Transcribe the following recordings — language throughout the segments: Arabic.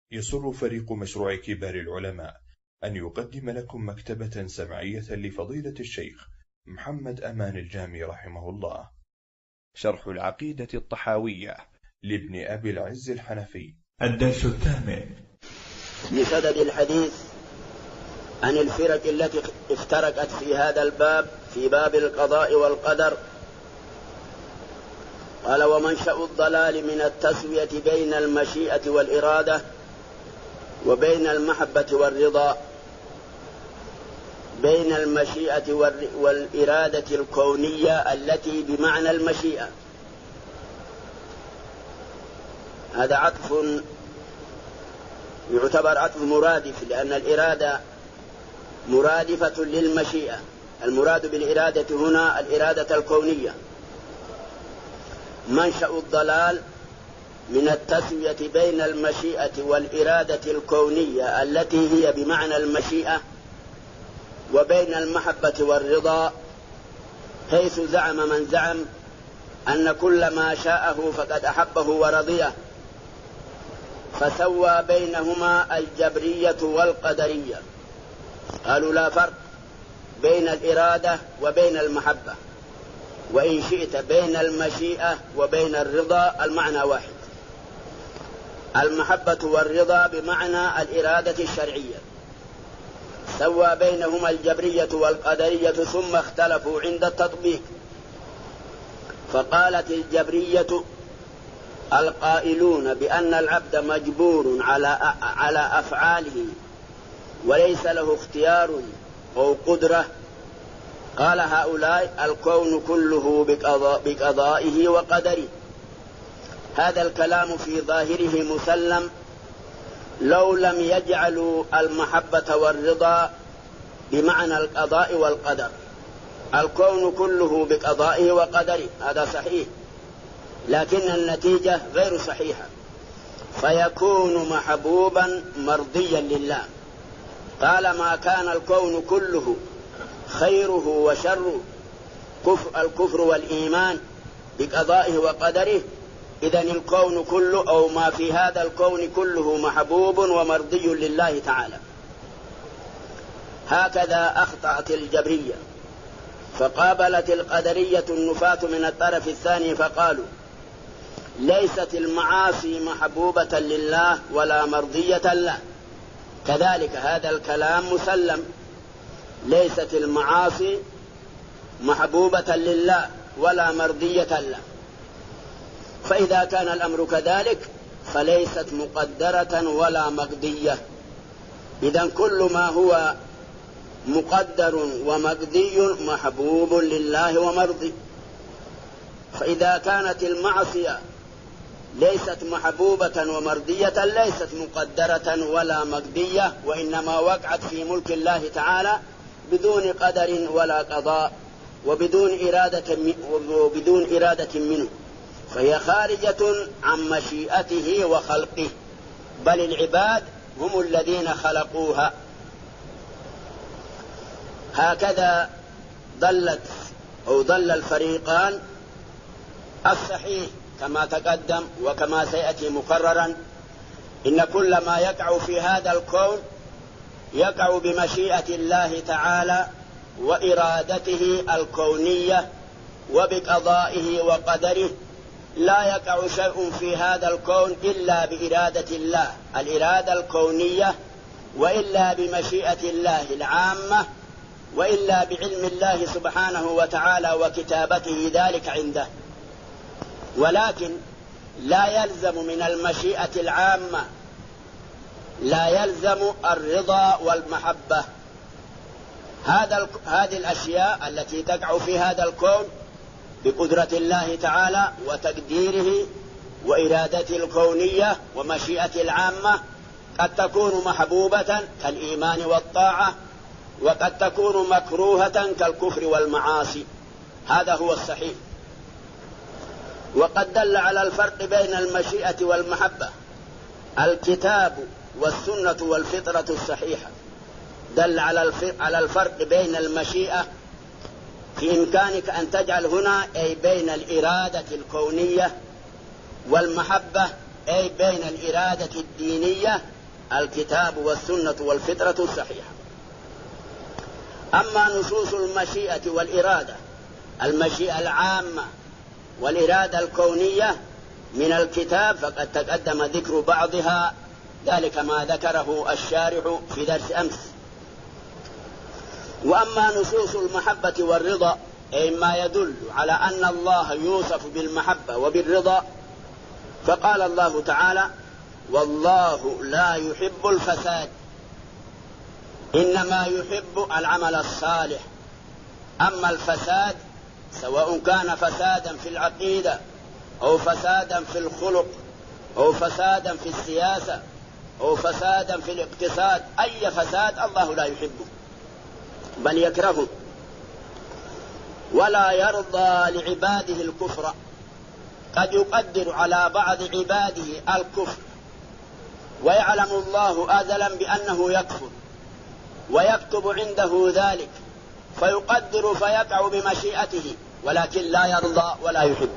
يسر فريق مشروع كبار العلماء أن يقدم لكم مكتبة سمعية لفضيلة الشيخ محمد أمان الجامي رحمه الله، شرح العقيدة الطحاوية لابن أبي العز الحنفي. الدرس الثامن. بصدد الحديث عن الفرق التي افترقت في هذا الباب، في باب القضاء والقدر. قال: ومنشأ الضلال من التسوية بين المشيئة والإرادة وبين المحبة والرضا، بين المشيئة والإرادة الكونية التي بمعنى المشيئة. هذا عطف يعتبر عطف مرادف، لأن الإرادة مرادفة للمشيئة. المراد بالإرادة هنا الإرادة الكونية. منشأ الضلال من التسوية بين المشيئة والإرادة الكونية التي هي بمعنى المشيئة وبين المحبة والرضا، حيث زعم من زعم أن كل ما شاءه فقد أحبه ورضيه، فسوى بينهما الجبرية والقدرية. قالوا: لا فرق بين الإرادة وبين المحبة، وإن شئت بين المشيئة وبين الرضا المعنى واحد. المحبة والرضا بمعنى الإرادة الشرعية. سوى بينهما الجبرية والقدرية، ثم اختلفوا عند التطبيق. فقالت الجبرية القائلون بأن العبد مجبور على أفعاله وليس له اختيار أو قدرة، قال هؤلاء: الكون كله بقضائه وقدره. هذا الكلام في ظاهره مسلم لو لم يجعلوا المحبة والرضا بمعنى القضاء والقدر. الكون كله بقضائه وقدره، هذا صحيح، لكن النتيجة غير صحيحة، فيكون محبوبا مرضيا لله. قال: ما كان الكون كله خيره وشره الكفر والإيمان بقضائه وقدره، إذن الكون كله أو ما في هذا الكون كله محبوب ومرضي لله تعالى. هكذا أخطأت الجبرية، فقابلت القدرية النفاة من الطرف الثاني فقالوا: ليست المعاصي محبوبة لله ولا مرضية له. كذلك هذا الكلام مسلم، ليست المعاصي محبوبة لله ولا مرضية له. فإذا كان الأمر كذلك فليست مقدرة ولا مقدية. إذن كل ما هو مقدر ومقدي محبوب لله ومرضي. فإذا كانت المعصية ليست محبوبة ومرضية، ليست مقدرة ولا مقدية، وإنما وقعت في ملك الله تعالى بدون قدر ولا قضاء وبدون إرادة منه، فهي خارجة عن مشيئته وخلقه، بل العباد هم الذين خلقوها. هكذا ضل الفريقان. الصحيح كما تقدم وكما سيأتي مكررا، إن كل ما يقع في هذا الكون يقع بمشيئة الله تعالى وإرادته الكونية وبقضائه وقدره. لا يقع شيء في هذا الكون إلا بإرادة الله الإرادة الكونية، وإلا بمشيئة الله العامة، وإلا بعلم الله سبحانه وتعالى وكتابته ذلك عنده. ولكن لا يلزم من المشيئة العامة، لا يلزم الرضا والمحبة. هذه الأشياء التي تقع في هذا الكون بقدرة الله تعالى وتقديره وإرادته الكونية ومشيئة العامة قد تكون محبوبة كالإيمان والطاعة، وقد تكون مكروهة كالكفر والمعاصي. هذا هو الصحيح. وقد دل على الفرق بين المشيئة والمحبة الكتاب والسنة والفطرة الصحيحة. دل على الفرق بين المشيئة، في إمكانك أن تجعل هنا أي بين الإرادة الكونية، والمحبة أي بين الإرادة الدينية الكتاب والسنة والفطرة الصحيحة. أما نصوص المشيئة والإرادة، المشيئة العامة والإرادة الكونية من الكتاب فقد تقدم ذكر بعضها، ذلك ما ذكره الشارح في درس أمس. وأما نصوص المحبة والرضا، أي ما يدل على أن الله يوصف بالمحبة وبالرضا، فقال الله تعالى: والله لا يحب الفساد، إنما يحب العمل الصالح. أما الفساد سواء كان فسادا في العقيدة أو فسادا في الخلق أو فسادا في السياسة أو فسادا في الاقتصاد، أي فساد الله لا يحبه بل يكرهه، ولا يرضى لعباده الكفر. قد يقدر على بعض عباده الكفر ويعلم الله أزلا بأنه يكفر ويكتب عنده ذلك، فيقدر فيقع بمشيئته، ولكن لا يرضى ولا يحب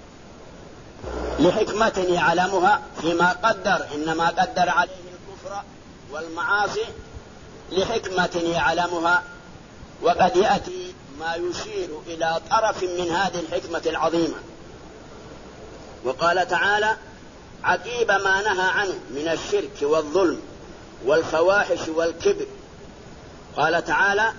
لحكمة يعلمها فيما قدر. إنما قدر عليه الكفر والمعاصي لحكمة يعلمها، وقد يأتي ما يشير إلى طرف من هذه الحكمة العظيمة. وقال تعالى عقيب ما نهى عنه من الشرك والظلم والفواحش والكبر، قال تعالى: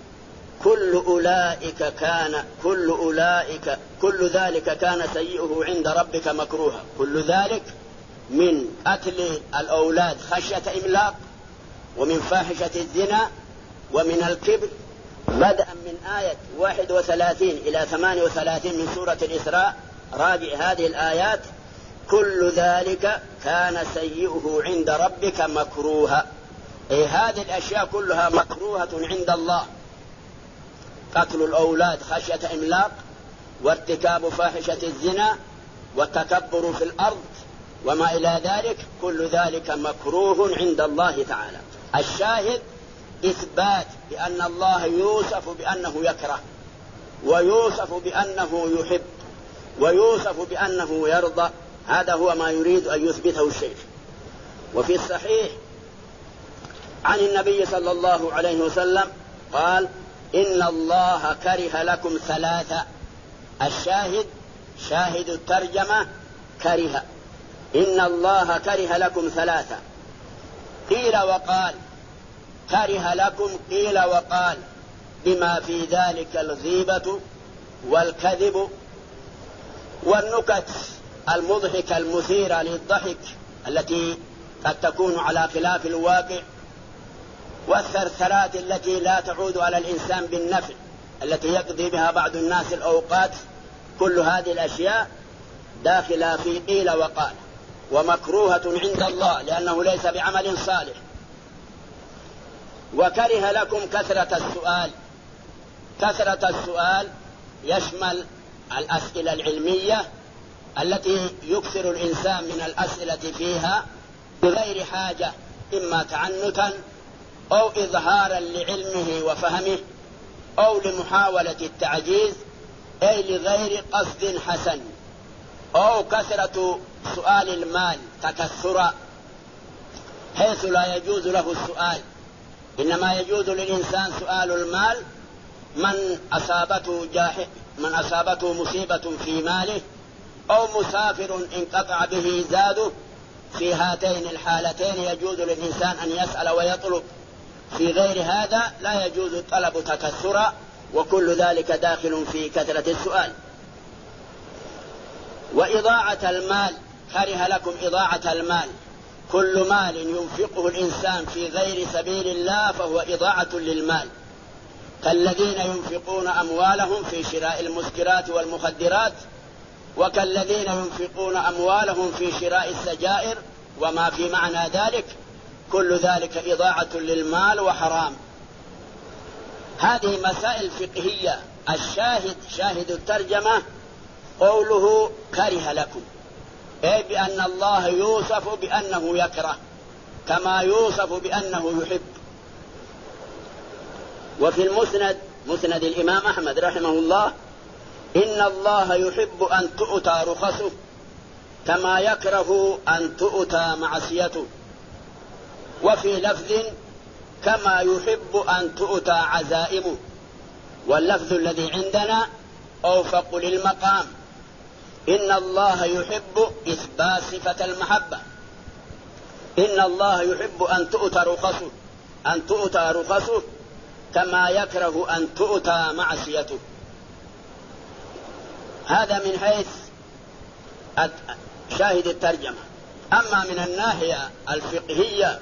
كل ذلك كان سيئه عند ربك مكروها. كل ذلك من قتل الأولاد خشية إملاق، ومن فاحشة الزنا، ومن الكبر، بدءا من آية 31 إلى 38 من سورة الإسراء. راجع هذه الآيات. كل ذلك كان سيئه عند ربك مكروها، أي هذه الأشياء كلها مكروهة عند الله: قتل الأولاد خشية إملاق، وارتكاب فاحشة الزنا، والتكبر في الأرض، وما إلى ذلك، كل ذلك مكروه عند الله تعالى. الشاهد إثبات بأن الله يوصف بأنه يكره، ويوصف بأنه يحب، ويوصف بأنه يرضى. هذا هو ما يريد أن يثبته الشيخ. وفي الصحيح عن النبي صلى الله عليه وسلم قال: إن الله كره لكم ثلاثة. الشاهد شاهد الترجمة كره. إن الله كره لكم ثلاثة. قيل وقال، كره لكم قيل وقال، بما في ذلك الغيبة والكذب والنكت المضحكة المثيرة للضحك التي قد تكون على خلاف الواقع، والثرثرات التي لا تعود على الإنسان بالنفع التي يقضي بها بعض الناس الأوقات. كل هذه الأشياء داخلة في قيل وقال، ومكروهة عند الله لأنه ليس بعمل صالح. وكره لكم كثرة السؤال. كثرة السؤال يشمل الأسئلة العلمية التي يكثر الإنسان من الأسئلة فيها بغير حاجة، إما تعنتا أو إظهارا لعلمه وفهمه أو لمحاولة التعجيز، أي لغير قصد حسن، أو كثرة سؤال المال تكثرا حيث لا يجوز له السؤال. إنما يجوز للإنسان سؤال المال من أصابته مصيبة في ماله، أو مسافر انقطع به زاده. في هاتين الحالتين يجوز للإنسان أن يسأل ويطلب. في غير هذا لا يجوز الطلب تكثرا، وكل ذلك داخل في كثرة السؤال. وإضاعة المال، كره لكم إضاعة المال. كل مال ينفقه الإنسان في غير سبيل الله فهو إضاعة للمال، كالذين ينفقون أموالهم في شراء المسكرات والمخدرات، وكالذين ينفقون أموالهم في شراء السجائر وما في معنى ذلك. كل ذلك إضاعة للمال وحرام. هذه مسائل فقهية. الشاهد شاهد الترجمة قوله كره لكم، أي بأن الله يوصف بأنه يكره كما يوصف بأنه يحب. وفي المسند، مسند الإمام أحمد رحمه الله: إن الله يحب أن تؤتى رخصه كما يكره أن تؤتى معصيته. وفي لفظ كما يحب أن تؤتى عزائمه، واللفظ الذي عندنا أوفق للمقام. إن الله يحب إثبات صفة المحبة، إن الله يحب أن تؤتى رخصه كما يكره أن تؤتى معصيته. هذا من حيث شاهد الترجمة. أما من الناحية الفقهية،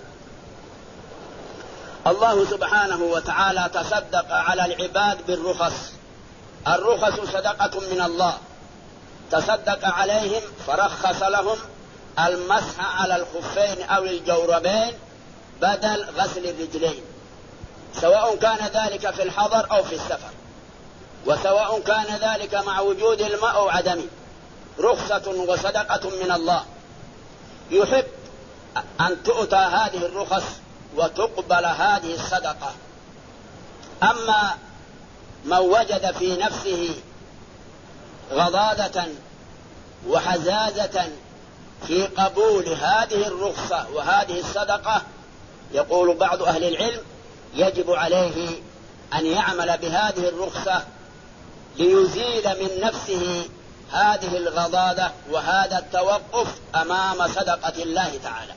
الله سبحانه وتعالى تصدق على العباد بالرخص. الرخص صدقة من الله، تصدق عليهم فرخص لهم المسح على الخفين أو الجوربين بدل غسل الرجلين، سواء كان ذلك في الحضر أو في السفر، وسواء كان ذلك مع وجود الماء أو عدمه. رخصة وصدقة من الله، يحب أن تؤتى هذه الرخص وتقبل هذه الصدقة. أما من وجد في نفسه غضاضة وحزازة في قبول هذه الرخصة وهذه الصدقة، يقول بعض أهل العلم يجب عليه أن يعمل بهذه الرخصة ليزيل من نفسه هذه الغضاضة وهذا التوقف أمام صدقة الله تعالى.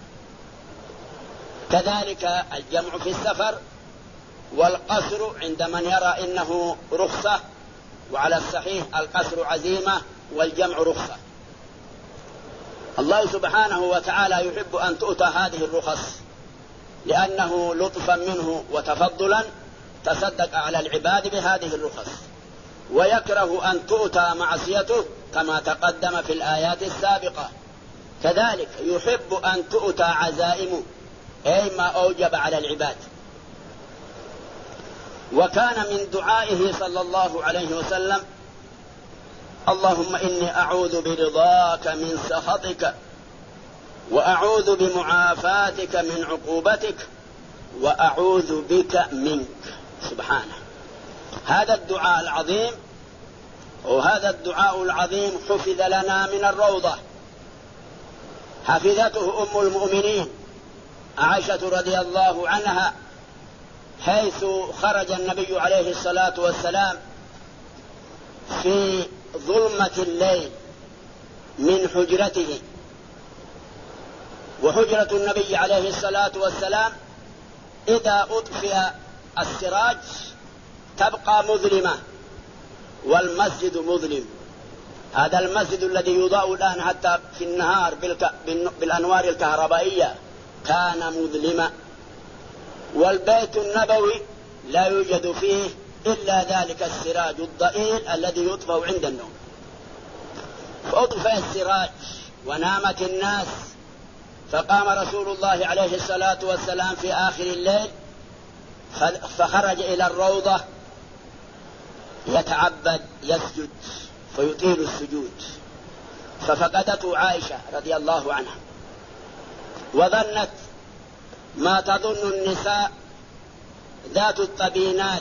كذلك الجمع في السفر والقصر عند من يرى إنه رخصة، وعلى الصحيح القصر عزيمة والجمع رخصة. الله سبحانه وتعالى يحب أن تؤتى هذه الرخص لأنه لطفا منه وتفضلا تصدق على العباد بهذه الرخص، ويكره أن تؤتى معصيته كما تقدم في الآيات السابقة. كذلك يحب أن تؤتى عزائمه، أي ما أوجب على العباد. وكان من دعائه صلى الله عليه وسلم: اللهم إني أعوذ برضاك من سخطك، وأعوذ بمعافاتك من عقوبتك، وأعوذ بك منك. سبحانه. هذا الدعاء العظيم، وهذا الدعاء العظيم حفظ لنا من الروضة، حفظته أم المؤمنين عائشة رضي الله عنها، حيث خرج النبي عليه الصلاة والسلام في ظلمة الليل من حجرته، وحجرة النبي عليه الصلاة والسلام إذا أطفئ السراج تبقى مظلمة، والمسجد مظلم. هذا المسجد الذي يضاء الآن حتى في النهار بالأنوار الكهربائية كان مظلما، والبيت النبوي لا يوجد فيه إلا ذلك السراج الضئيل الذي يطفئ عند النوم. فأطفئ السراج ونامت الناس، فقام رسول الله عليه الصلاة والسلام في آخر الليل فخرج إلى الروضة يتعبد يسجد فيطيل السجود، ففقدته عائشة رضي الله عنها، وظنت ما تظن النساء ذات الطبينات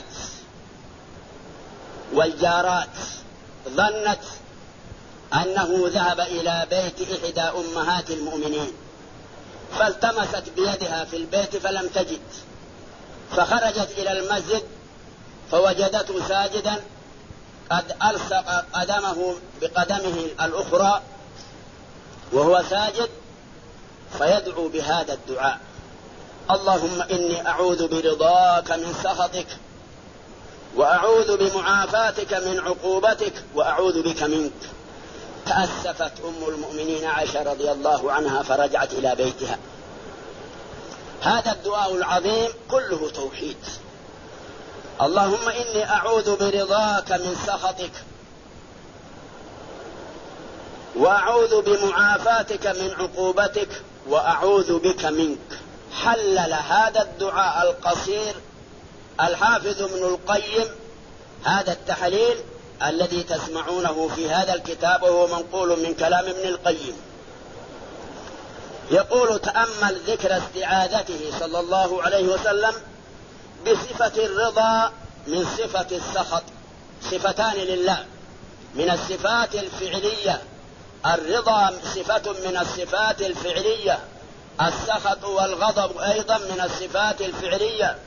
والجارات، ظنت أنه ذهب إلى بيت إحدى أمهات المؤمنين، فالتمست بيدها في البيت فلم تجد، فخرجت إلى المسجد فوجدته ساجدا قد ألصق قدمه بقدمه الأخرى وهو ساجد، فيدعو بهذا الدعاء: اللهم إني أعوذ برضاك من سخطك، وأعوذ بمعافاتك من عقوبتك، وأعوذ بك منك. تأسفت أم المؤمنين عائشة رضي الله عنها فرجعت إلى بيتها. هذا الدعاء العظيم كله توحيد. اللهم إني أعوذ برضاك من سخطك، وأعوذ بمعافاتك من عقوبتك، وأعوذ بك منك. حلل هذا الدعاء القصير الحافظ ابن القيم هذا التحليل الذي تسمعونه في هذا الكتاب، وهو منقول من كلام ابن القيم. يقول: تأمل ذكر استعاذته صلى الله عليه وسلم بصفة الرضا من صفة السخط، صفتان لله من الصفات الفعلية. الرضا صفة من الصفات الفعلية، السخط والغضب أيضا من الصفات الفعلية،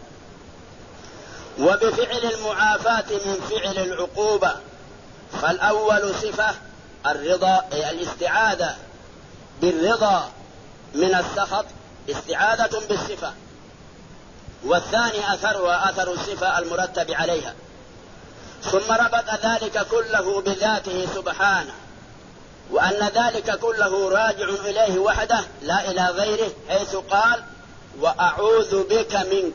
وبفعل المعافاة من فعل العقوبة. فالأول صفة الرضا، الاستعاذة بالرضا من السخط، استعاذة بالصفة، والثاني أثرها أثر الصفة المرتب عليها. ثم ربط ذلك كله بذاته سبحانه، وأن ذلك كله راجع إليه وحده لا إلى غيره، حيث قال وأعوذ بك منك.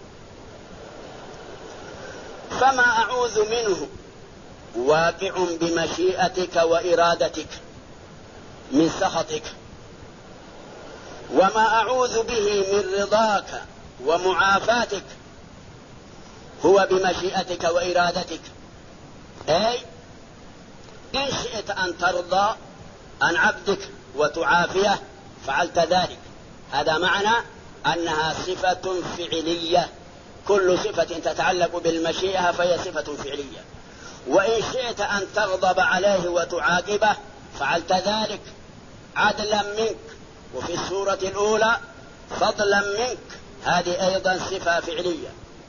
فما أعوذ منه واقع بمشيئتك وإرادتك من سخطك، وما أعوذ به من رضاك ومعافاتك هو بمشيئتك وإرادتك. أي إن شئت أن ترضى عن عبدك وتعافيه فعلت ذلك. هذا معنى أنها صفة فعلية، كل صفة تتعلق بالمشيئة فهي صفة فعلية. وإن شئت أن تغضب عليه وتعاقبه فعلت ذلك عدلا منك، وفي السورة الأولى فضلا منك، هذه أيضا صفة فعلية.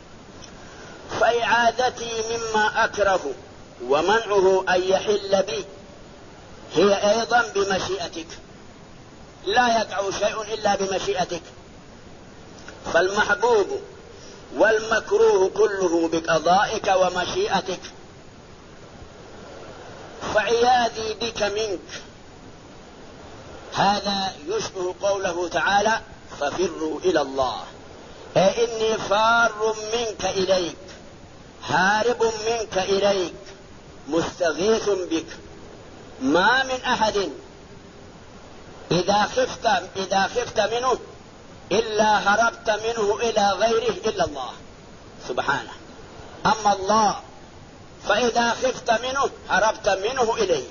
فإعادتي مما أكره ومنعه أن يحل بي هي أيضا بمشيئتك، لا يقع شيء إلا بمشيئتك. فالمحبوب والمكروه كله بقضائك ومشيئتك. فعياذي بك منك هذا يشبه قوله تعالى ففروا إلى الله، أي إني فار منك إليك، هارب منك إليك، مستغيث بك. ما من أحد إذا خفت منه إلا هربت منه إلى غيره إلا الله سبحانه. أما الله فإذا خفت منه هربت منه إليه.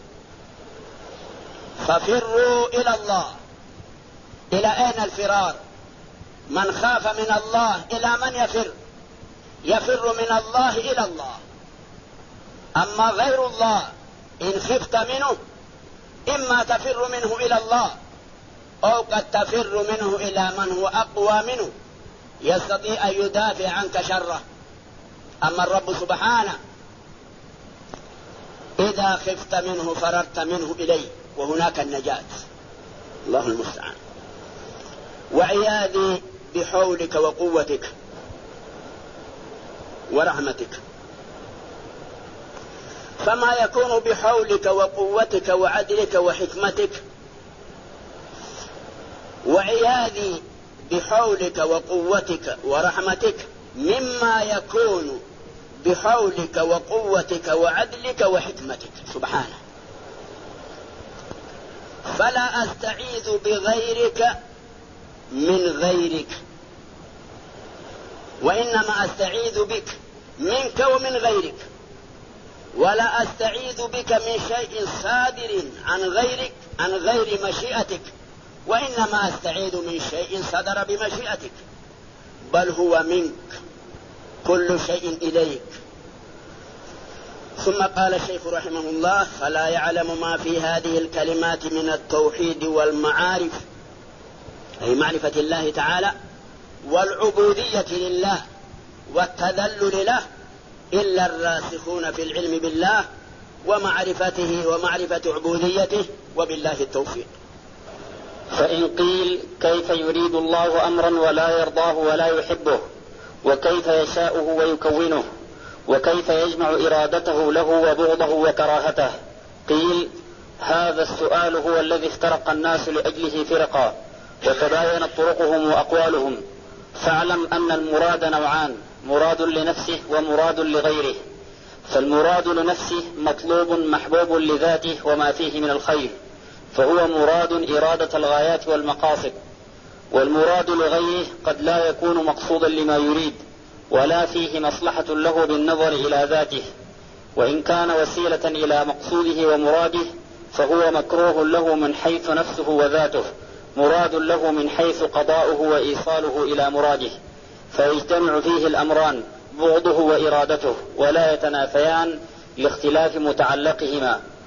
ففروا إلى الله. إلى أين الفرار؟ من خاف من الله إلى من يفر؟ يفر من الله إلى الله. أما غير الله إن خفت منه إما تفر منه إلى الله، أو قد تفر منه إلى من هو أقوى منه يستطيع أن يدافع عنك شره. أما الرب سبحانه إذا خفت منه فررت منه إليه، وهناك النجاة. الله المستعان. وعياذي بحولك وقوتك ورحمتك. فما يكون بحولك وقوتك وعدلك وحكمتك. وعياذي بحولك وقوتك ورحمتك مما يكون بحولك وقوتك وعدلك وحكمتك سبحانه. فلا أستعيذ بغيرك من غيرك، وإنما أستعيذ بك منك ومن غيرك. ولا أستعيذ بك من شيء صادر عن غيرك عن غير مشيئتك، وإنما أستعيذ من شيء صدر بمشيئتك، بل هو منك، كل شيء إليك. ثم قال الشيخ رحمه الله فلا يعلم ما في هذه الكلمات من التوحيد والمعارف، أي معرفة الله تعالى والعبودية لله والتذلل له، إلا الراسخون في العلم بالله ومعرفته ومعرفة عبوديته، وبالله التوفيق. فإن قيل كيف يريد الله أمرا ولا يرضاه ولا يحبه، وكيف يشاؤه ويكونه، وكيف يجمع إرادته له وبغضه وكراهته؟ قيل هذا السؤال هو الذي افترق الناس لأجله فرقا، وتباينت طرقهم وأقوالهم. فاعلم أن المراد نوعان، مراد لنفسه ومراد لغيره. فالمراد لنفسه مطلوب محبوب لذاته وما فيه من الخير، فهو مراد إرادة الغايات والمقاصد. والمراد لغيره قد لا يكون مقصودا لما يريد، ولا فيه مصلحة له بالنظر إلى ذاته، وإن كان وسيلة إلى مقصوده ومراده فهو مكروه له من حيث نفسه وذاته، مراد له من حيث قضاؤه وإيصاله إلى مراده. فيجتمع فيه الأمران بغضه وإرادته، ولا يتنافيان لاختلاف متعلقهما.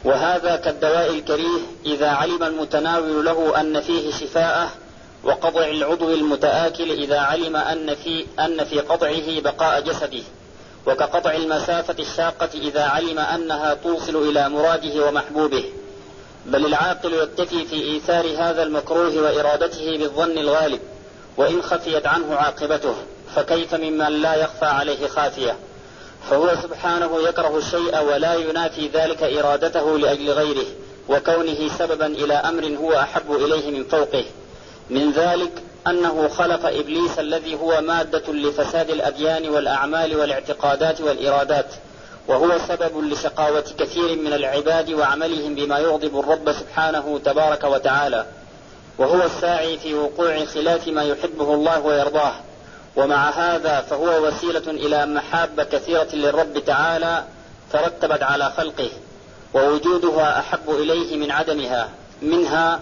وهذا كالدواء الكريه إذا علم المتناول له أن فيه شفاءه، وقطع العضو المتآكل إذا علم أن في قطعه بقاء جسده، وكقطع المسافة الشاقة إذا علم أنها توصل إلى مراده ومحبوبه. بل العاقل يكتفي في إيثار هذا المكروه وإرادته بالظن الغالب، وإن خفيت عنه عاقبته، فكيف ممن لا يخفى عليه خافية؟ فهو سبحانه يكره الشيء ولا ينافي ذلك إرادته لأجل غيره، وكونه سببا إلى أمر هو أحب إليه من فوقه. من ذلك أنه خلق إبليس الذي هو مادة لفساد الأديان والأعمال والاعتقادات والإرادات، وهو سبب لشقاوة كثير من العباد وعملهم بما يغضب الرب سبحانه تبارك وتعالى، وهو الساعي في وقوع خلاف ما يحبه الله ويرضاه. ومع هذا فهو وسيلة إلى محاب كثيرة للرب تعالى ترتبت على خلقه، ووجودها أحب إليه من عدمها. منها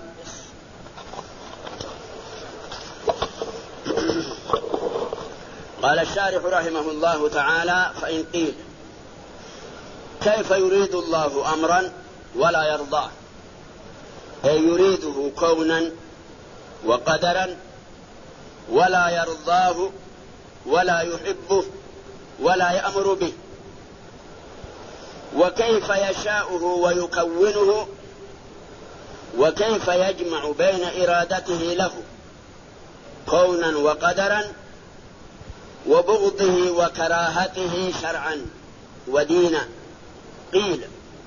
قال الشارح رحمه الله تعالى: فإن قيل كيف يريد الله أمرا ولا يرضاه، أي يريده كونا وقدرا ولا يرضاه ولا يحبه ولا يأمر به، وكيف يشاؤه ويكونه، وكيف يجمع بين إرادته له كونا وقدرا وبغضه وكراهته شرعا ودينا. قيل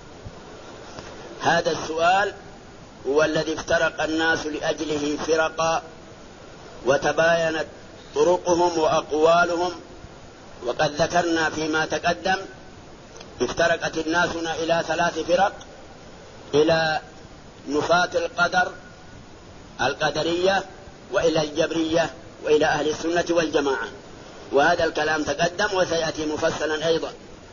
هذا السؤال هو الذي افترق الناس لأجله فرقا، وتباينت طرقهم وأقوالهم. وقد ذكرنا فيما تقدم افترقت الناس إلى 3 فرق: إلى نفاة القدر القدرية، وإلى الجبرية، وإلى أهل السنة والجماعة. وهذا الكلام تقدم وسيأتي مفصلا أيضا.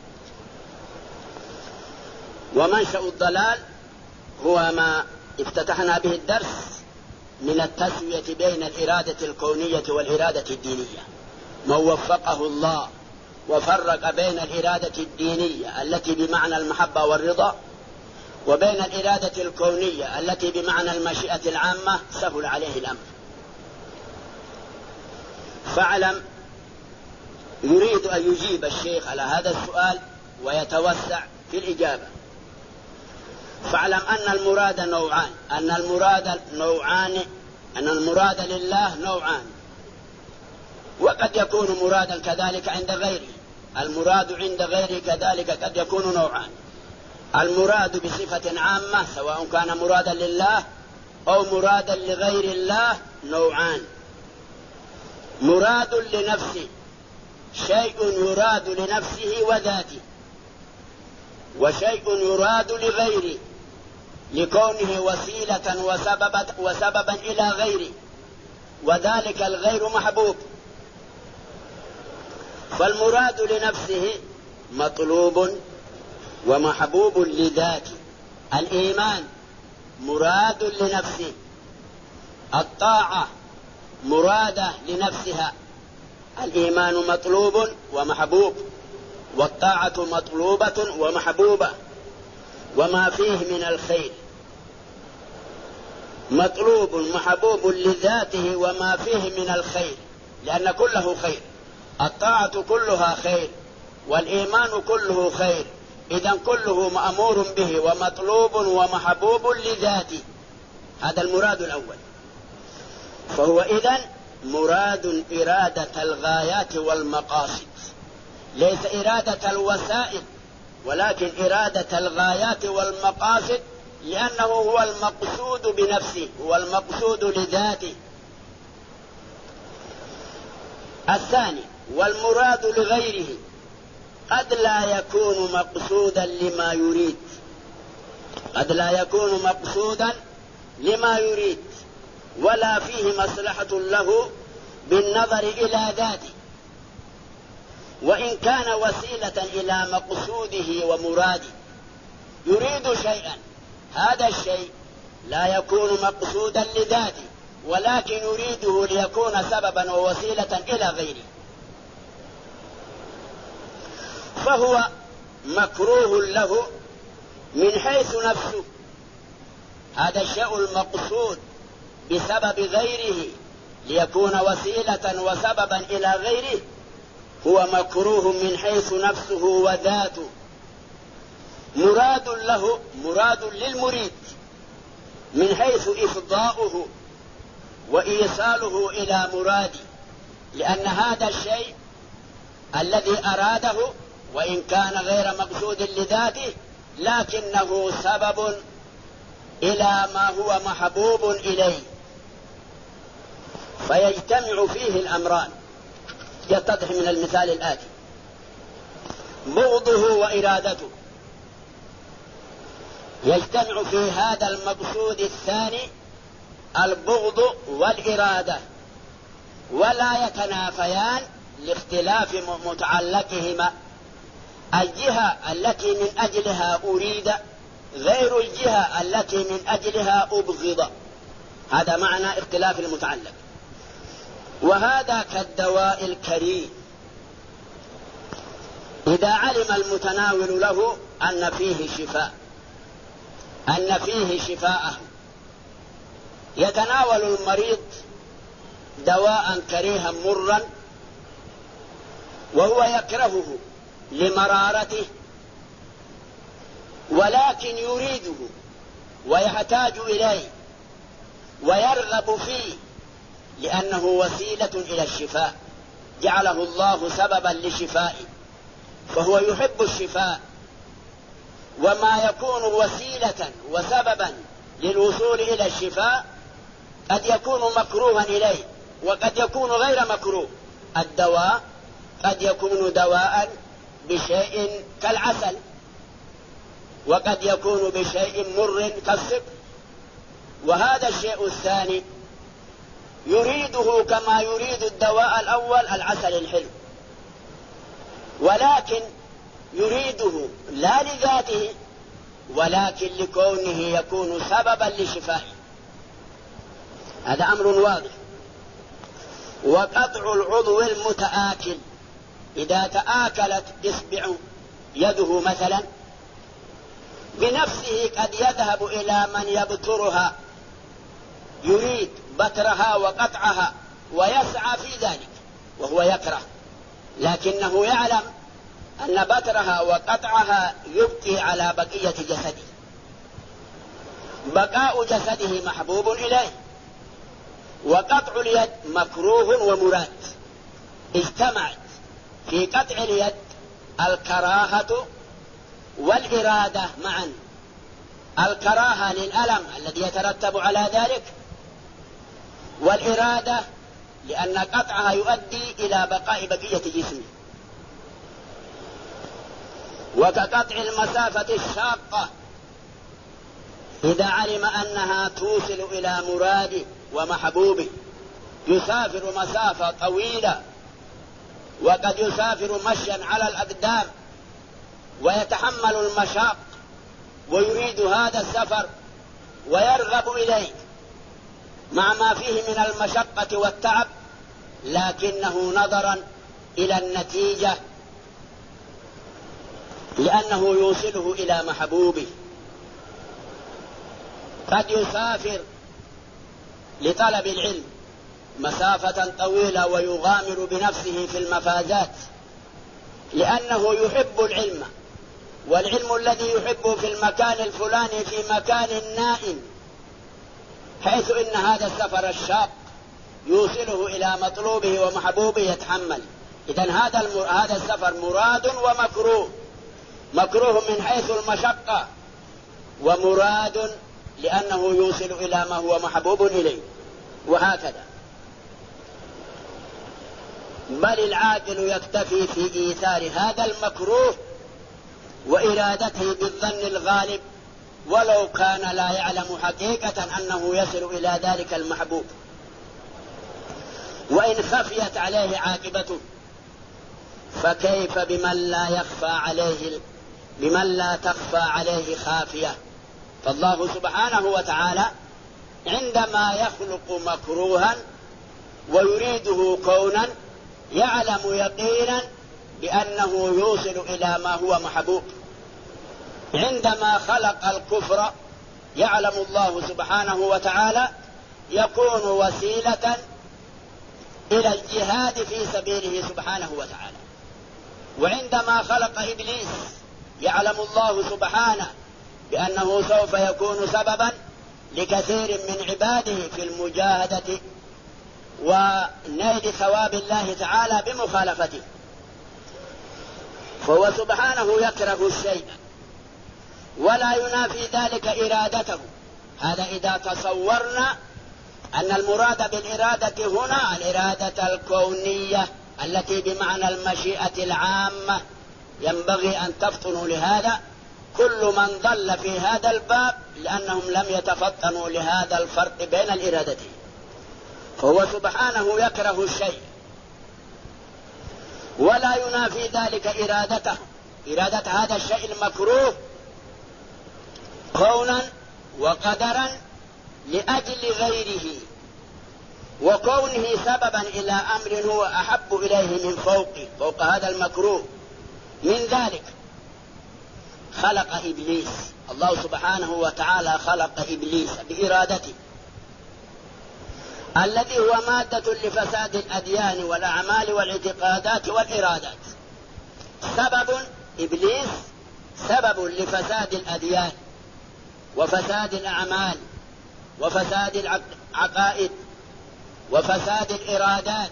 ومنشأ الضلال هو ما افتتحنا به الدرس من التسوية بين الإرادة الكونية والإرادة الدينية. من وفقه الله وفرق بين الإرادة الدينية التي بمعنى المحبة والرضا وبين الإرادة الكونية التي بمعنى المشيئة العامة، سهل عليه الأمر. فاعلم، يريد أن يجيب الشيخ على هذا السؤال ويتوسع في الإجابة. فاعلم أن المراد نوعان، أن المراد لله نوعان، وقد يكون مرادا كذلك عند غيره. المراد عند غيره كذلك قد يكون نوعان: المراد بصفة عامة سواء كان مرادا لله أو مرادا لغير الله نوعان: مراد لنفسه، شيء يراد لنفسه وذاته، وشيء يراد لغيره لكونه وسيلة وسببا إلى غيره، وذلك الغير محبوب. فالمراد لنفسه مطلوب ومحبوب لذاته. الإيمان مراد لنفسه، الطاعة مرادة لنفسها. الإيمان مطلوب ومحبوب، والطاعة مطلوبة ومحبوبة. وما فيه من الخير مطلوب محبوب لذاته، وما فيه من الخير، لأن كله خير. الطاعة كلها خير، والإيمان كله خير، إذن كله مأمور به ومطلوب ومحبوب لذاته. هذا المراد الأول. فهو إذن مراد إرادة الغايات والمقاصد، ليس إرادة الوسائل، ولكن إرادة الغايات والمقاصد، لأنه هو المقصود بنفسه، هو المقصود لذاته. الثاني: والمراد لغيره قد لا يكون مقصودا لما يريد، قد لا يكون مقصودا لما يريد، ولا فيه مصلحة له بالنظر إلى ذاته، وإن كان وسيلة إلى مقصوده ومراده. يريد شيئا، هذا الشيء لا يكون مقصودا لذاته، ولكن يريده ليكون سببا ووسيلة إلى غيره، فهو مكروه له من حيث نفسه، هذا الشيء المقصود بسبب غيره ليكون وسيلة وسببا إلى غيره هو مكروه من حيث نفسه وذاته، مراد له، مراد للمريد من حيث إفضاؤه وإيصاله إلى مراده، لأن هذا الشيء الذي أراده وإن كان غير مقصود لذاته لكنه سبب إلى ما هو محبوب إليه، فيجتمع فيه الأمران. يتضح من المثال الآتي: بغضه وإرادته، يجتمع في هذا المقصود الثاني البغض والإرادة، ولا يتنافيان لاختلاف متعلقهما. الجهة التي من أجلها أريد غير الجهة التي من أجلها أبغض، هذا معنى اختلاف المتعلق. وهذا كالدواء الكريم، إذا علم المتناول له أن فيه شفاء، أن فيه شفاءه، يتناول المريض دواء كريها مرا وهو يكرهه لمرارته، ولكن يريده ويحتاج إليه ويرغب فيه لأنه وسيلة إلى الشفاء، جعله الله سببا لشفائه، فهو يحب الشفاء. وما يكون وسيلة وسببا للوصول إلى الشفاء قد يكون مكروها إليه وقد يكون غير مكروه. الدواء قد يكون دواء بشيء كالعسل، وقد يكون بشيء مر كالسقر. وهذا الشيء الثاني يريده كما يريد الدواء الأول العسل الحلو، ولكن يريده لا لذاته ولكن لكونه يكون سببا لشفائه، هذا أمر واضح. وقطع العضو المتآكل، إذا تآكلت إصبع يده مثلا بنفسه قد يذهب إلى من يبترها، يريد بترها وقطعها ويسعى في ذلك وهو يكره، لكنه يعلم أن بترها وقطعها يبقي على بقية جسده، بقاء جسده محبوب إليه. وقطع اليد مكروه ومراد، اجتمعت في قطع اليد الكراهة والإرادة معا. الكراهة للألم الذي يترتب على ذلك، والإرادة لأن قطعها يؤدي إلى بقاء بقية جسمه. وكقطع المسافة الشاقة، إذا علم أنها توصل إلى مراده ومحبوبه، يسافر مسافة طويلة وقد يسافر مشيا على الأقدام ويتحمل المشاق ويريد هذا السفر ويرغب إليه مع ما فيه من المشقة والتعب، لكنه نظرا إلى النتيجة لأنه يوصله إلى محبوبه. قد يسافر لطلب العلم مسافة طويلة ويغامر بنفسه في المفازات لأنه يحب العلم، والعلم الذي يحبه في المكان الفلاني في مكان نائم، حيث إن هذا السفر الشاق يوصله إلى مطلوبه ومحبوبه يتحمل. إذن هذا السفر مراد ومكروه، مكروه من حيث المشقة، ومراد لأنه يوصل إلى ما هو محبوب إليه، وهكذا. بل العاقل يكتفي في إيثار هذا المكروه وإرادته بالظن الغالب ولو كان لا يعلم حقيقة أنه يصل إلى ذلك المحبوب، وإن خفيت عليه عاقبته فكيف بمن لا تخفى عليه خافية. فالله سبحانه وتعالى عندما يخلق مكروها ويريده كونا يعلم يقينا بأنه يوصل إلى ما هو محبوب، عندما خلق الكفر يعلم الله سبحانه وتعالى يكون وسيلة إلى الجهاد في سبيله سبحانه وتعالى. وعندما خلق إبليس يعلم الله سبحانه بأنه سوف يكون سببا لكثير من عباده في المجاهدة ونيل ثواب الله تعالى بمخالفته. فهو سبحانه يكره الشيء ولا ينافي ذلك إرادته. هذا إذا تصورنا أن المراد بالإرادة هنا الإرادة الكونية التي بمعنى المشيئة العامة. ينبغي أن تفطنوا لهذا كل من ضل في هذا الباب لأنهم لم يتفطنوا لهذا الفرق بين الإرادتين. فهو سبحانه يكره الشيء ولا ينافي ذلك إرادته، إرادة هذا الشيء المكروه كونا وقدرا لأجل غيره، وكونه سببا إلى أمر هو أحب إليه من فوق هذا المكروه. من ذلك خلق إبليس، الله سبحانه وتعالى خلق إبليس بإرادته الذي هو مادة لفساد الأديان والأعمال والاعتقادات والإرادات. سبب إبليس سبب لفساد الأديان وفساد الأعمال وفساد العقائد وفساد الإرادات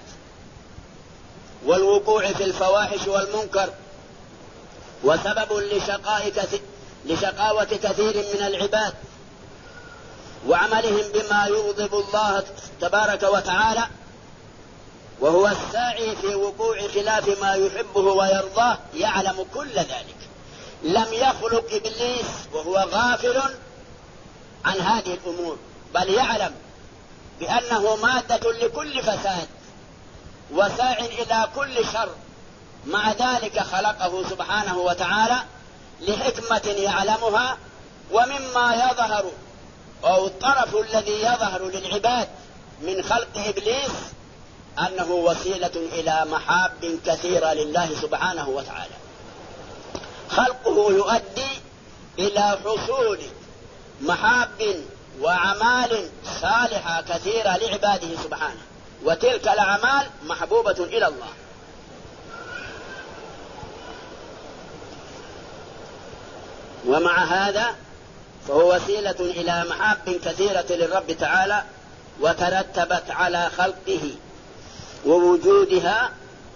والوقوع في الفواحش والمنكر، وسبب لشقاوة كثير من العباد وعملهم بما يغضب الله تبارك وتعالى، وهو الساعي في وقوع خلاف ما يحبه ويرضاه. يعلم كل ذلك، لم يخلق إبليس وهو غافل عن هذه الأمور، بل يعلم بأنه مادة لكل فساد وساع إلى كل شر. مع ذلك خلقه سبحانه وتعالى لحكمة يعلمها. ومما يظهر أو الطرف الذي يظهر للعباد من خلق إبليس أنه وسيلة إلى محاب كثيرة لله سبحانه وتعالى. خلقه يؤدي إلى حصول محاب وأعمال صالحة كثيرة لعباده سبحانه، وتلك الأعمال محبوبة إلى الله. ومع هذا فهو وسيلة إلى محاب كثيرة للرب تعالى، وترتبت على خلقه ووجودها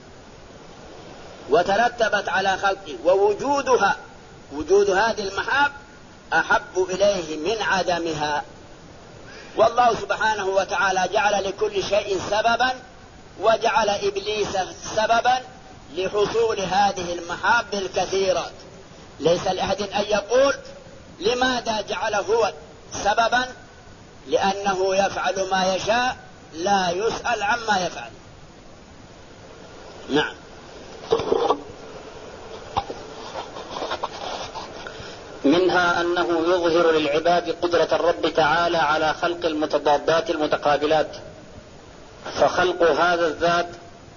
ووجودها. وجود هذه المحاب أحب إليه من عدمها. والله سبحانه وتعالى جعل لكل شيء سببا، وجعل إبليس سببا لحصول هذه المحاب الكثيرة. ليس لأحد أن يقول لماذا جعل هو سببا، لأنه يفعل ما يشاء لا يسأل عما يفعل. نعم. منها أنه يظهر للعباد قدرة الرب تعالى على خلق المتضادات المتقابلات، فخلق هذا الذات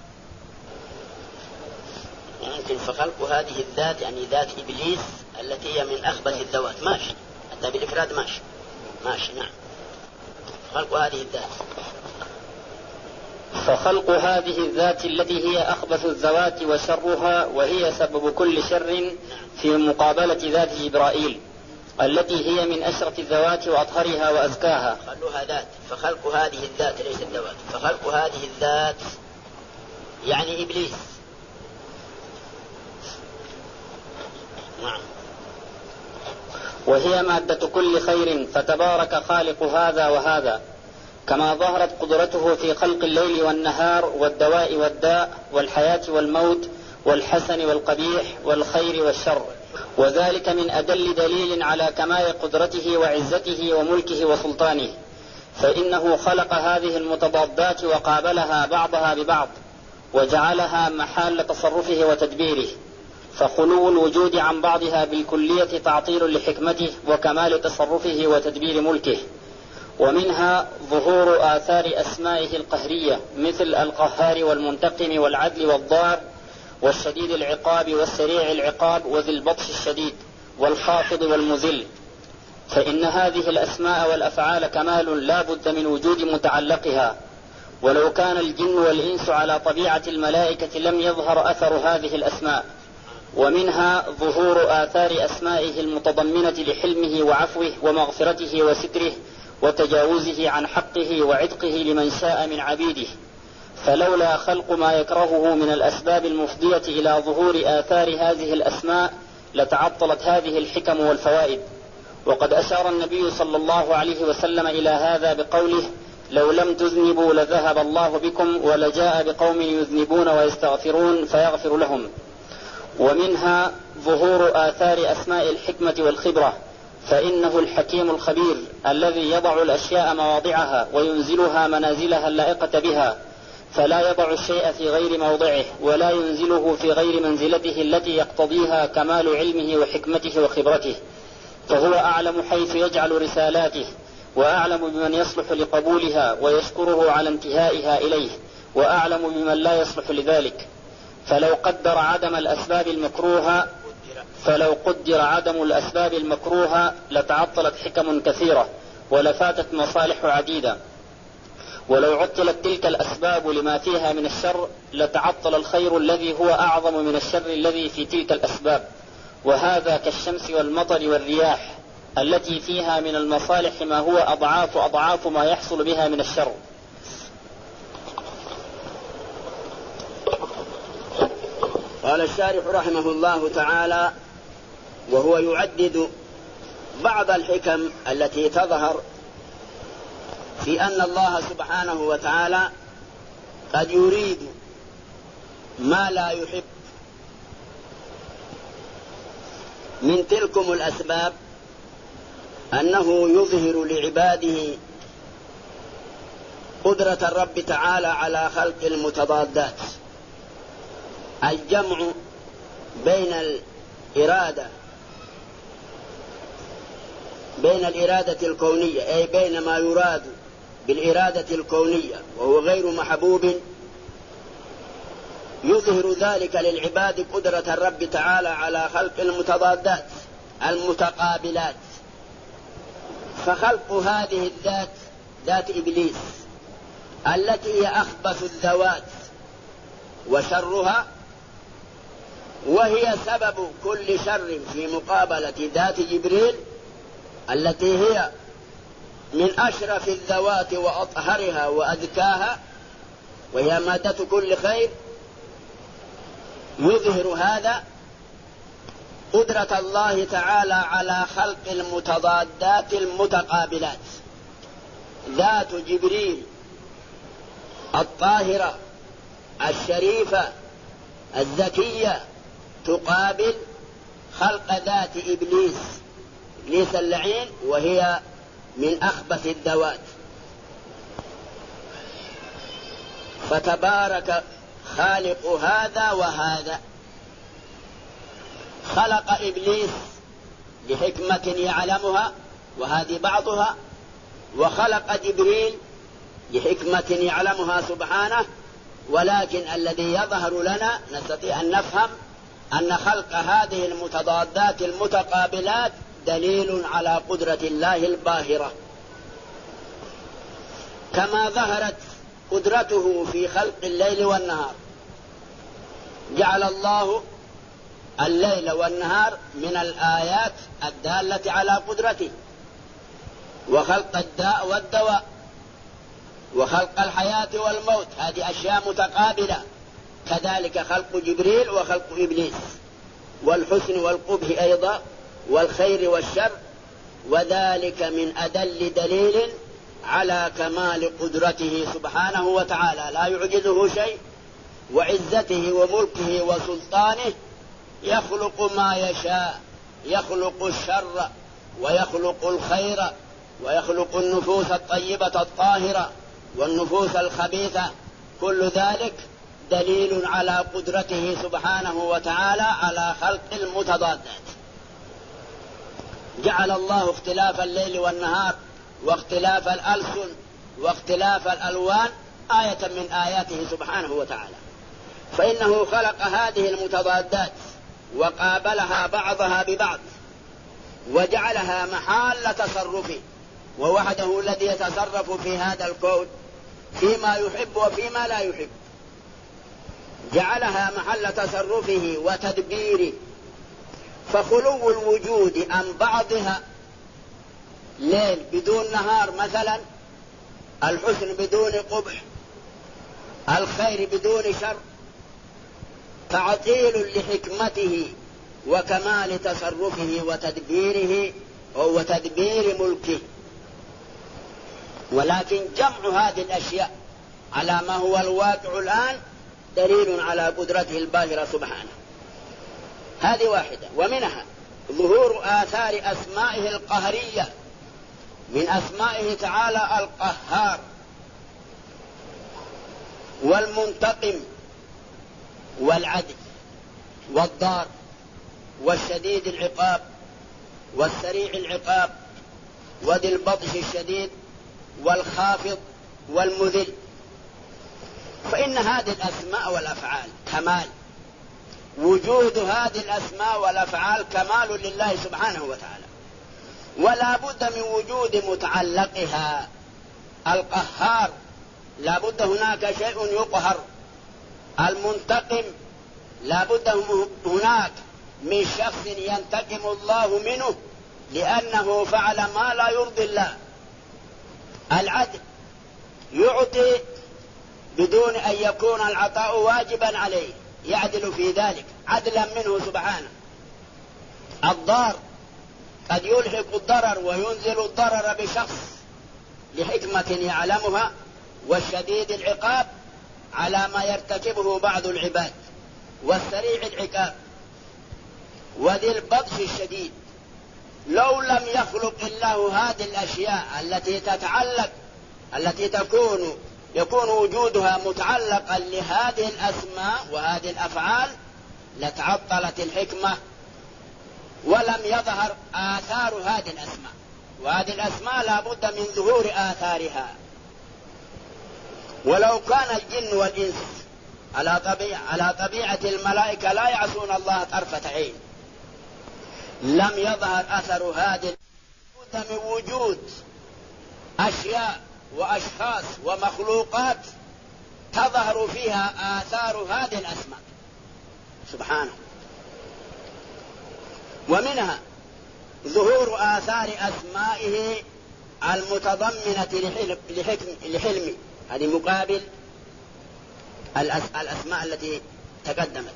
ممكن فخلق هذه الذات يعني ذات إبليس التي هي من أخبث الذوات، ماشي، حتى بالإفراد ماشي نعم. خلق هذه الذات، فخلق هذه الذات التي هي أخبث الذوات وشرها، وهي سبب كل شر في مقابلة ذات جبرائيل التي هي من أشرف الذوات وأطهرها وأزكاها. خلوها ذات، فخلق هذه الذات ليس الذوات، فخلق هذه الذات يعني إبليس. نعم. وهي مادة كل خير، فتبارك خالق هذا وهذا، كما ظهرت قدرته في خلق الليل والنهار والدواء والداء والحياة والموت والحسن والقبيح والخير والشر، وذلك من أدل دليل على كمال قدرته وعزته وملكه وسلطانه. فإنه خلق هذه المتضادات وقابلها بعضها ببعض، وجعلها محل تصرفه وتدبيره، فخلو الوجود عن بعضها بالكلية تعطيل لحكمته وكمال تصرفه وتدبير ملكه. ومنها ظهور آثار أسمائه القهرية، مثل القهار والمنتقم والعدل والضار والشديد العقاب والسريع العقاب وذي البطش الشديد والخافض والمذل، فإن هذه الأسماء والأفعال كمال لا بد من وجود متعلقها، ولو كان الجن والإنس على طبيعة الملائكة لم يظهر أثر هذه الأسماء. ومنها ظهور آثار أسمائه المتضمنة لحلمه وعفوه ومغفرته وستره وتجاوزه عن حقه وعتقه لمن شاء من عبيده، فلولا خلق ما يكرهه من الأسباب المفضية إلى ظهور آثار هذه الأسماء لتعطلت هذه الحكم والفوائد. وقد أشار النبي صلى الله عليه وسلم إلى هذا بقوله: لو لم تذنبوا لذهب الله بكم ولجاء بقوم يذنبون ويستغفرون فيغفر لهم. ومنها ظهور آثار أسماء الحكمة والخبرة، فإنه الحكيم الخبير الذي يضع الأشياء مواضعها وينزلها منازلها اللائقة بها، فلا يضع الشيء في غير موضعه ولا ينزله في غير منزلته التي يقتضيها كمال علمه وحكمته وخبرته، فهو أعلم حيث يجعل رسالاته، وأعلم بمن يصلح لقبولها ويشكره على انتهائها إليه، وأعلم بمن لا يصلح لذلك. فلو قدر عدم الأسباب المكروهة لتعطلت حكم كثيرة ولفاتت مصالح عديدة، ولو عطلت تلك الأسباب لما فيها من الشر لتعطل الخير الذي هو أعظم من الشر الذي في تلك الأسباب، وهذا كالشمس والمطر والرياح التي فيها من المصالح ما هو أضعاف ما يحصل بها من الشر. قال الشارح رحمه الله تعالى وهو يعدد بعض الحكم التي تظهر في أن الله سبحانه وتعالى قد يريد ما لا يحب. من تلكم الأسباب أنه يظهر لعباده قدرة الرب تعالى على خلق المتضادات، الجمع بين الإرادة الكونية، أي بين ما يراد بالإرادة الكونية وهو غير محبوب، يظهر ذلك للعباد قدرة الرب تعالى على خلق المتضادات المتقابلات. فخلق هذه الذات، ذات إبليس التي هي أخبث الذوات وشرها، وهي سبب كل شر في مقابلة ذات جبريل التي هي من أشرف الذوات وأطهرها وأذكاها، وهي مادة كل خير. يظهر هذا قدرة الله تعالى على خلق المتضادات المتقابلات. ذات جبريل الطاهرة الشريفة الزكية تقابل خلق ذات إبليس اللعين، وهي من أخبث الذوات. فتبارك خالق هذا وهذا. خلق إبليس لحكمة يعلمها وهذه بعضها، وخلق جبريل لحكمة يعلمها سبحانه. ولكن الذي يظهر لنا نستطيع أن نفهم أن خلق هذه المتضادات المتقابلات دليل على قدرة الله الباهرة، كما ظهرت قدرته في خلق الليل والنهار. جعل الله الليل والنهار من الآيات الدالة على قدرته، وخلق الداء والدواء وخلق الحياة والموت، هذه أشياء متقابلة. كذلك خلق جبريل وخلق إبليس، والحسن والقبح أيضا، والخير والشر، وذلك من أدل دليل على كمال قدرته سبحانه وتعالى، لا يعجزه شيء، وعزته وملكه وسلطانه يخلق ما يشاء، يخلق الشر ويخلق الخير، ويخلق النفوس الطيبة الطاهرة والنفوس الخبيثة. كل ذلك دليل على قدرته سبحانه وتعالى على خلق المتضادات. جعل الله اختلاف الليل والنهار واختلاف الألسن واختلاف الألوان آية من آياته سبحانه وتعالى، فإنه خلق هذه المتضادات وقابلها بعضها ببعض وجعلها محل تصرفه، ووحده الذي يتصرف في هذا الكون فيما يحب وفيما لا يحب، جعلها محل تصرفه وتدبيره. فخلو الوجود عن بعضها، ليل بدون نهار مثلا، الحسن بدون قبح، الخير بدون شر، تعطيل لحكمته وكمال تصرفه وتدبيره وتدبير ملكه. ولكن جمع هذه الأشياء على ما هو الواقع الآن دليل على قدرته الباهرة سبحانه. هذه واحدة. ومنها ظهور آثار أسمائه القهرية، من أسمائه تعالى القهار والمنتقم والعدل والضار والشديد العقاب والسريع العقاب وذي البطش الشديد والخافض والمذل. فإن هذه الأسماء والأفعال كمال، وجود هذه الأسماء والأفعال كمال لله سبحانه وتعالى، ولا بد من وجود متعلقها. القهار لا بد هناك شيء يقهر، المنتقم لا بد هناك من شخص ينتقم الله منه لأنه فعل ما لا يرضي الله. العدل يعطي بدون أن يكون العطاء واجبا عليه، يعدل في ذلك عدلا منه سبحانه. الضار قد يلحق الضرر وينزل الضرر بشخص لحكمة يعلمها. والشديد العقاب على ما يرتكبه بعض العباد، والسريع العقاب وذي البطش الشديد. لو لم يخلق الله هذه الأشياء التي تتعلق، التي يكون وجودها متعلقا لهذه الأسماء وهذه الأفعال، لتعطلت الحكمة ولم يظهر آثار هذه الأسماء. وهذه الأسماء لا بد من ظهور آثارها. ولو كان الجن والإنس على طبيعة الملائكة لا يعصون الله طرفة عين، لم يظهر أثر هذه من وجود أشياء وأشخاص ومخلوقات تظهر فيها آثار هذه الأسماء سبحانه. ومنها ظهور آثار أسمائه المتضمنة لحلم، هذه مقابل الأسماء التي تقدمت.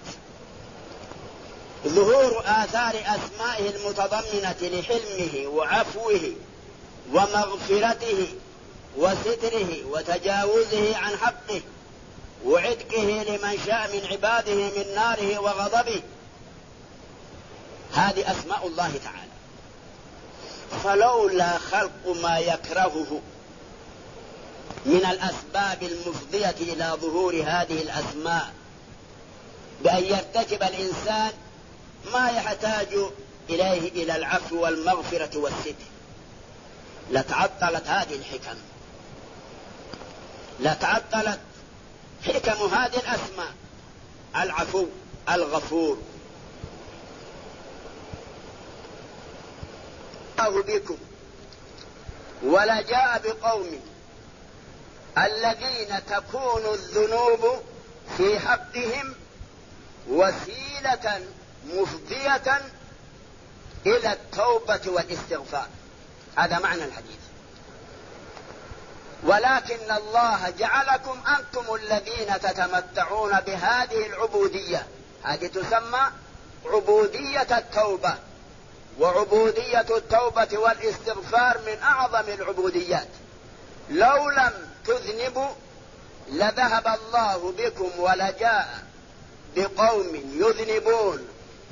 ظهور آثار أسمائه المتضمنة لحلمه وعفوه ومغفرته وستره وتجاوزه عن حقه وعتقه لمن شاء من عباده من ناره وغضبه. هذه أسماء الله تعالى. فلولا خلق ما يكرهه من الأسباب المفضية إلى ظهور هذه الأسماء بأن يرتكب الإنسان ما يحتاج إليه إلى العفو والمغفرة والستر، لتعطلت هذه الحكم، لتعطلت حكم هذه الأسماء: العفو، الغفور. الله بكم ولجاء بقوم الذين تكون الذنوب في حقهم وسيلة مفضية إلى التوبة والاستغفار. هذا معنى الحديث. ولكن الله جعلكم أنتم الذين تتمتعون بهذه العبودية، هذه تسمى عبودية التوبة. وعبودية التوبة والاستغفار من أعظم العبوديات. لو لم تذنبوا لذهب الله بكم ولجاء بقوم يذنبون،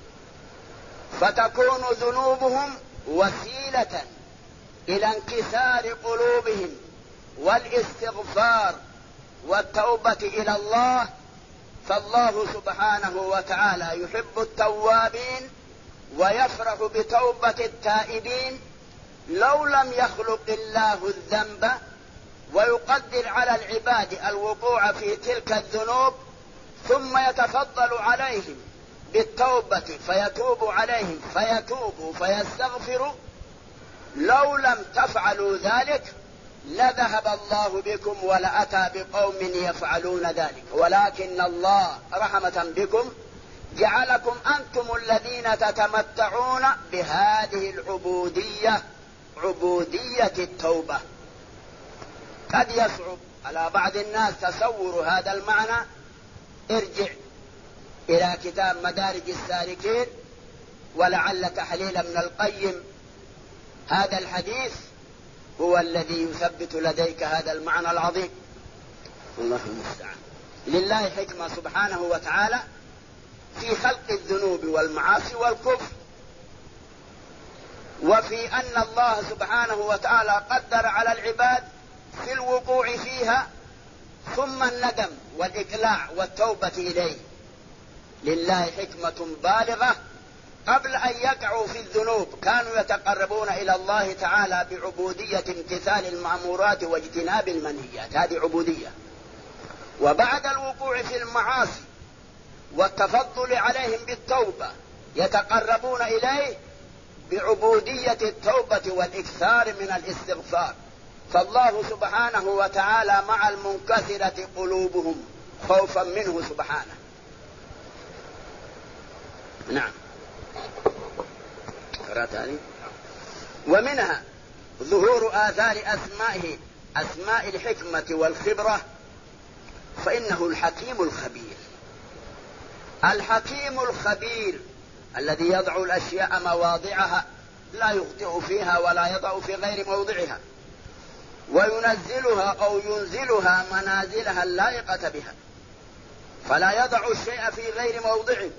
فتكون ذنوبهم وسيلة إلى انكسار قلوبهم والاستغفار والتوبة إلى الله. فالله سبحانه وتعالى يحب التوابين ويفرح بتوبة التائبين. لو لم يخلق الله الذنب ويقدر على العباد الوقوع في تلك الذنوب ثم يتفضل عليهم بالتوبة فيتوب عليهم فيتوبوا فيستغفروا، لو لم تفعلوا ذلك لذهب الله بكم ولأتى بقوم يفعلون ذلك، ولكن الله رحمة بكم جعلكم أنتم الذين تتمتعون بهذه العبودية، عبودية التوبة. قد يصعب على بعض الناس تصور هذا المعنى. ارجع إلى كتاب مدارج السالكين ولعل تحليل ابن القيم هذا الحديث هو الذي يثبت لديك هذا المعنى العظيم. الله المستعان. لله حكمة سبحانه وتعالى في خلق الذنوب والمعاصي والكفر، وفي أن الله سبحانه وتعالى قدر على العباد في الوقوع فيها ثم الندم والإقلاع والتوبة إليه. لله حكمة بالغة، قبل أن يقعوا في الذنوب كانوا يتقربون إلى الله تعالى بعبودية امتثال المأمورات واجتناب المنهيات، هذه عبودية. وبعد الوقوع في المعاصي والتفضل عليهم بالتوبة يتقربون إليه بعبودية التوبة والإكثار من الاستغفار. فالله سبحانه وتعالى مع المنكسرة قلوبهم خوفا منه سبحانه. نعم. قرأت هذه. ومنها ظهور آثار أسمائه، أسماء الحكمة والخبرة، فإنه الحكيم الخبير. الحكيم الخبير الذي يضع الأشياء مواضعها، لا يخطئ فيها ولا يضع في غير موضعها، وينزلها أو ينزلها منازلها اللائقة بها، فلا يضع الشيء في غير موضعه،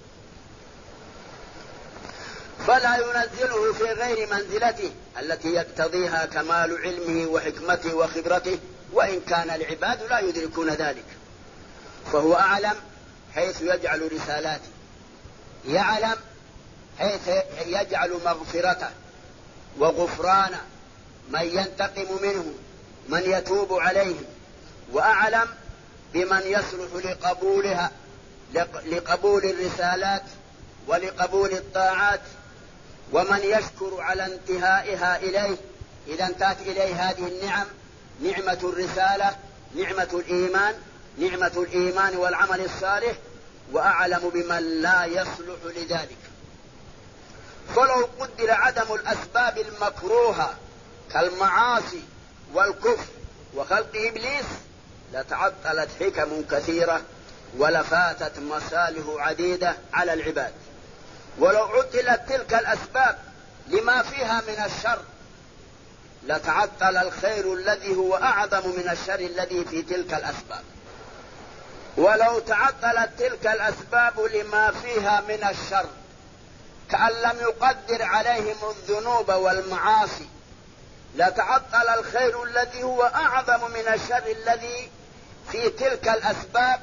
فلا ينزله في غير منزلته التي يقتضيها كمال علمه وحكمته وخبرته، وإن كان العباد لا يدركون ذلك. فهو أعلم حيث يجعل رسالاته، يعلم حيث يجعل مغفرته وغفرانه من ينتقم منه، من يتوب عليه، وأعلم بمن يصلح لقبولها، لقبول الرسالات ولقبول الطاعات، ومن يشكر على انتهائها إليه إذا انتهت إليه هذه النعم، نعمة الرسالة، نعمة الإيمان والعمل الصالح، وأعلم بمن لا يصلح لذلك. فلو قدر عدم الأسباب المكروهة كالمعاصي والكفر وخلق إبليس لتعطلت حكم كثيرة ولفاتت مصالح عديدة على العباد. ولو عطلت تلك الأسباب لما فيها من الشر لتعطل الخير الذي هو أعظم من الشر الذي في تلك الأسباب. ولو تعطلت تلك الأسباب لما فيها من الشر كأن لم يقدر عليهم الذنوب والمعاصي لتعطل الخير الذي هو أعظم من الشر الذي في تلك الأسباب.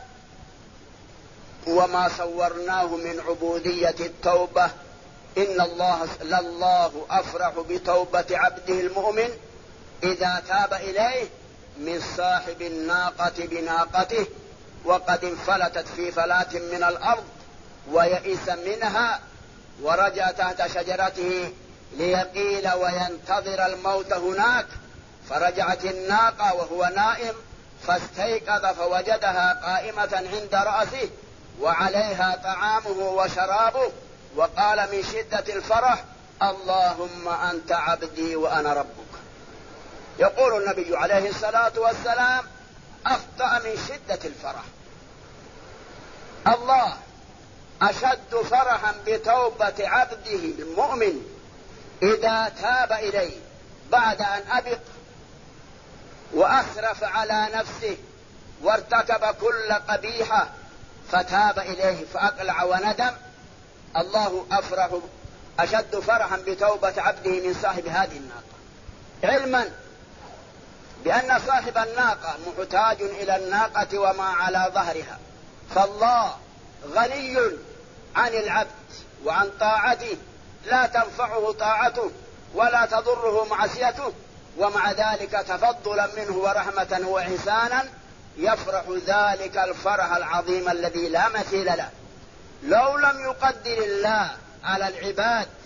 وما صورناه من عبودية التوبة إن الله لله أفرح بتوبة عبده المؤمن إذا تاب إليه من صاحب الناقة بناقته وقد انفلتت في فلاة من الأرض ويئس منها ورجع تحت شجرته ليقيل وينتظر الموت هناك، فرجعت الناقة وهو نائم فاستيقظ فوجدها قائمة عند رأسه وعليها طعامه وشرابه، وقال من شدة الفرح اللهم أنت عبدي وأنا ربك. يقول النبي عليه الصلاة والسلام أخطأ من شدة الفرح. الله أشد فرحا بتوبة عبده المؤمن إذا تاب إليه بعد أن أبق وأسرف على نفسه وارتكب كل قبيحة فتاب إليه فأقلع وندم. الله أشد فرحا بتوبة عبده من صاحب هذه الناقة، علما بأن صاحب الناقة محتاج إلى الناقة وما على ظهرها، فالله غني عن العبد وعن طاعته، لا تنفعه طاعته ولا تضره معصيته، ومع ذلك تفضلا منه ورحمة وإحسانا يفرح ذلك الفرح العظيم الذي لا مثيل له. لو لم يقدر الله على العباد